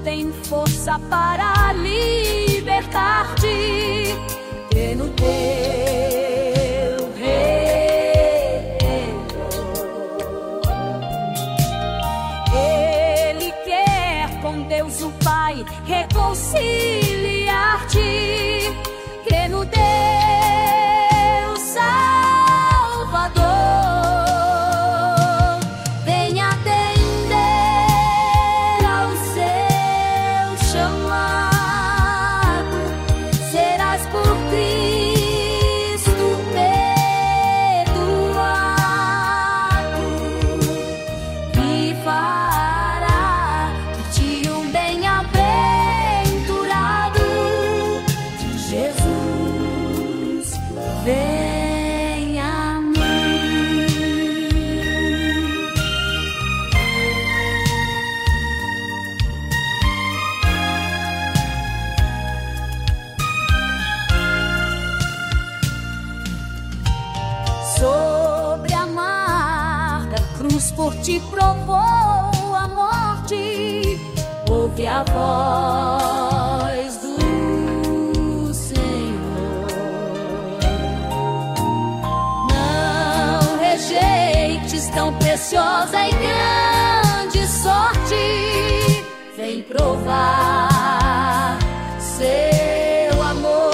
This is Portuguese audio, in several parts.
tem força para libertar-te. Crê no teu reino. Ele quer com Deus o Pai reconciliar-te. Crê no Deus Salvador. Venha atender ao seu chamado. Serás por Cristo perdoado e fará de ti um bem-aventurado. De Jesus, vem a mim. Sobre a amarga cruz por ti provou a morte. Ouve a voz do Senhor. Não rejeites tão preciosa e grande sorte. Vem provar seu amor.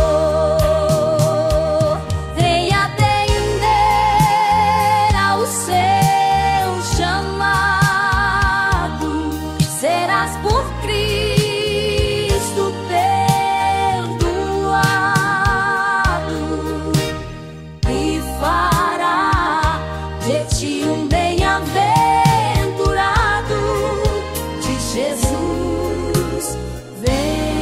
Vem atender ao seu chamado. Serás por Cristo perdoado e fará de ti um bem-aventurado. De Jesus, vem.